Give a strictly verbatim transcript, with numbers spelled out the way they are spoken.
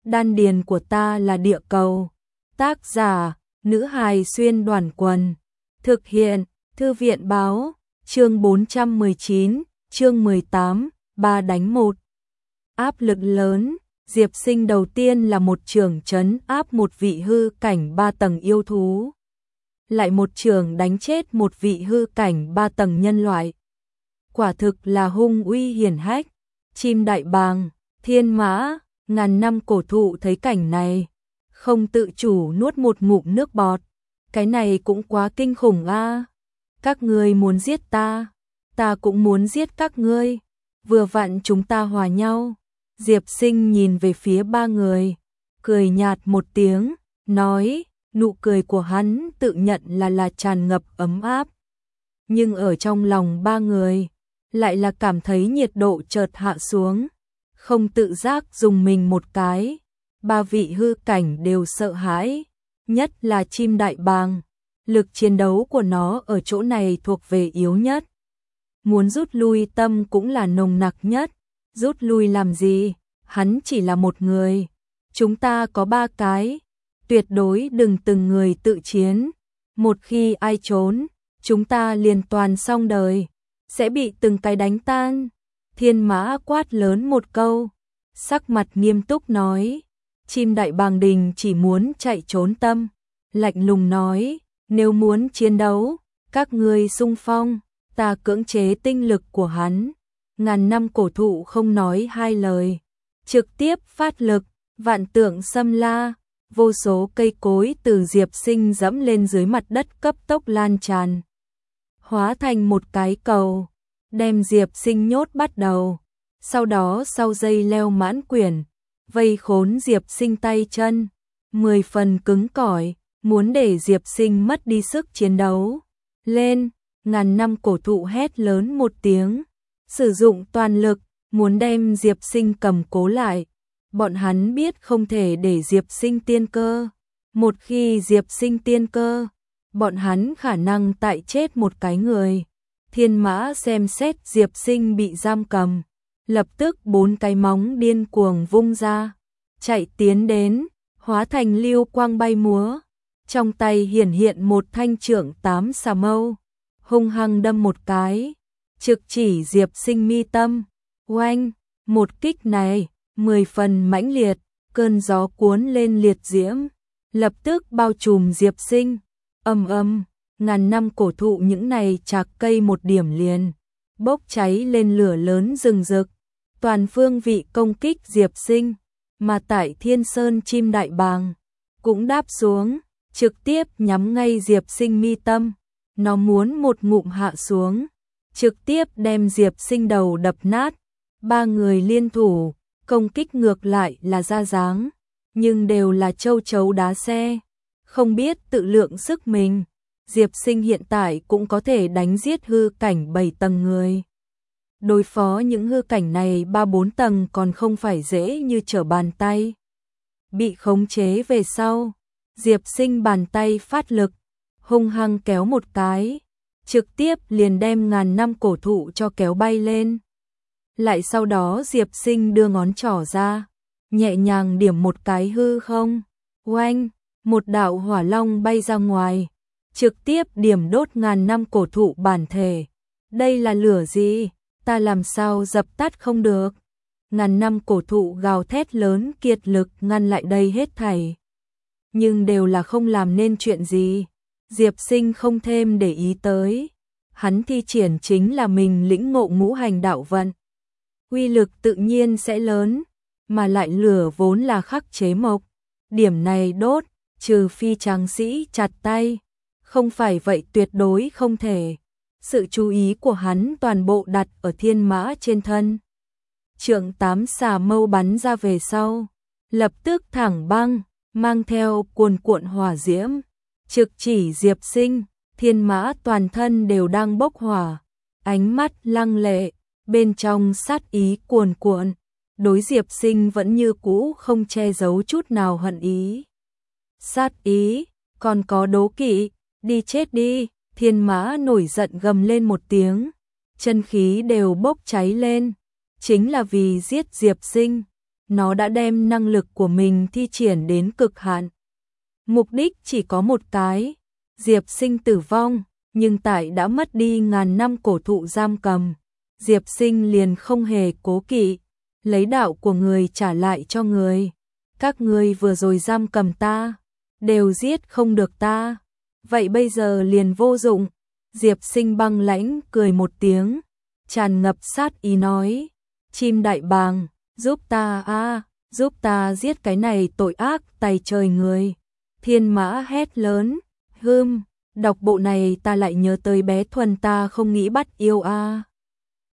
đan điền của ta là địa cầu. Tác giả, nữ hài xuyên đoàn quần. Thực hiện, thư viện báo, chương bốn trăm mười chín, chương mười tám, ba đánh một. Áp lực lớn, Diệp Sinh đầu tiên là một trường trấn áp một vị hư cảnh ba tầng yêu thú. Lại một trường đánh chết một vị hư cảnh ba tầng nhân loại. Quả thực là hung uy hiển hách. Chim đại bàng, thiên mã, ngàn năm cổ thụ thấy cảnh này, không tự chủ nuốt một ngụm nước bọt. Cái này cũng quá kinh khủng a. Các ngươi muốn giết ta, ta cũng muốn giết các ngươi. Vừa vặn chúng ta hòa nhau. Diệp Sinh nhìn về phía ba người, cười nhạt một tiếng, nói, nụ cười của hắn tự nhận là là tràn ngập ấm áp. Nhưng ở trong lòng ba người, lại là cảm thấy nhiệt độ chợt hạ xuống, không tự giác dùng mình một cái. Ba vị hư cảnh đều sợ hãi, nhất là chim đại bàng. Lực chiến đấu của nó ở chỗ này thuộc về yếu nhất. Muốn rút lui tâm cũng là nồng nặc nhất. Rút lui làm gì? Hắn chỉ là một người. Chúng ta có ba cái. Tuyệt đối đừng từng người tự chiến. Một khi ai trốn, chúng ta liền toàn xong đời. Sẽ bị từng cái đánh tan. Thiên mã quát lớn một câu. Sắc mặt nghiêm túc nói. Chim đại bàng đình chỉ muốn chạy trốn tâm. Lạnh lùng nói. Nếu muốn chiến đấu, các ngươi xung phong. Ta cưỡng chế tinh lực của hắn. Ngàn năm cổ thụ không nói hai lời, trực tiếp phát lực, vạn tượng xâm la, vô số cây cối từ Diệp Sinh dẫm lên dưới mặt đất cấp tốc lan tràn, hóa thành một cái cầu, đem Diệp Sinh nhốt bắt đầu. Sau đó sau dây leo mãn quyển, vây khốn Diệp Sinh tay chân, mười phần cứng cỏi, muốn để Diệp Sinh mất đi sức chiến đấu. Lên, ngàn năm cổ thụ hét lớn một tiếng. Sử dụng toàn lực, muốn đem Diệp Sinh cầm cố lại. Bọn hắn biết không thể để Diệp Sinh tiên cơ. Một khi Diệp Sinh tiên cơ, bọn hắn khả năng tại chết một cái người. Thiên mã xem xét Diệp Sinh bị giam cầm, lập tức bốn cái móng điên cuồng vung ra, chạy tiến đến, hóa thành lưu quang bay múa. Trong tay hiển hiện một thanh trượng tám xà mâu, hung hăng đâm một cái. Trực chỉ Diệp Sinh mi tâm. Oanh, một kích này, mười phần mãnh liệt, cơn gió cuốn lên liệt diễm, lập tức bao trùm Diệp Sinh. Ầm ầm, ngàn năm cổ thụ những này chạc cây một điểm liền, bốc cháy lên lửa lớn rừng rực, toàn phương vị công kích Diệp Sinh. Mà tại Thiên Sơn chim đại bàng cũng đáp xuống, trực tiếp nhắm ngay Diệp Sinh mi tâm. Nó muốn một ngụm hạ xuống, trực tiếp đem Diệp Sinh đầu đập nát. Ba người liên thủ, công kích ngược lại là ra dáng, nhưng đều là châu chấu đá xe, không biết tự lượng sức mình. Diệp Sinh hiện tại cũng có thể đánh giết hư cảnh bảy tầng người. Đối phó những hư cảnh này ba bốn tầng còn không phải dễ như trở bàn tay. Bị khống chế về sau, Diệp Sinh bàn tay phát lực, hung hăng kéo một cái, trực tiếp liền đem ngàn năm cổ thụ cho kéo bay lên. Lại sau đó Diệp Sinh đưa ngón trỏ ra, nhẹ nhàng điểm một cái hư không. Oanh, một đạo hỏa long bay ra ngoài, trực tiếp điểm đốt ngàn năm cổ thụ bản thể. Đây là lửa gì? Ta làm sao dập tắt không được? Ngàn năm cổ thụ gào thét lớn kiệt lực ngăn lại đây hết thảy. Nhưng đều là không làm nên chuyện gì. Diệp Sinh không thêm để ý tới. Hắn thi triển chính là mình lĩnh ngộ ngũ hành đạo vận. Uy lực tự nhiên sẽ lớn, mà lại lửa vốn là khắc chế mộc. Điểm này đốt, trừ phi tráng sĩ chặt tay, không phải vậy tuyệt đối không thể. Sự chú ý của hắn toàn bộ đặt ở thiên mã trên thân. Trượng tám xà mâu bắn ra về sau, lập tức thẳng băng, mang theo cuồn cuộn hỏa diễm, trực chỉ Diệp Sinh. Thiên mã toàn thân đều đang bốc hỏa, ánh mắt lăng lệ, bên trong sát ý cuồn cuộn. Đối Diệp Sinh vẫn như cũ không che giấu chút nào hận ý. Sát ý, còn có đố kỵ, đi chết đi. Thiên mã nổi giận gầm lên một tiếng, chân khí đều bốc cháy lên, chính là vì giết Diệp Sinh. nó đã đem năng lực của mình thi triển đến cực hạn. Mục đích chỉ có một cái, Diệp Sinh tử vong, nhưng tại đã mất đi ngàn năm cổ thụ giam cầm, Diệp Sinh liền không hề cố kỵ, lấy đạo của người trả lại cho người. Các ngươi vừa rồi giam cầm ta, đều giết không được ta, vậy bây giờ liền vô dụng. Diệp Sinh băng lãnh cười một tiếng, tràn ngập sát ý nói, chim đại bàng, giúp ta a, giúp ta giết cái này tội ác tày trời người. Thiên Mã hét lớn, hưm, đọc bộ này ta lại nhớ tới bé Thuần ta không nghĩ bắt yêu a.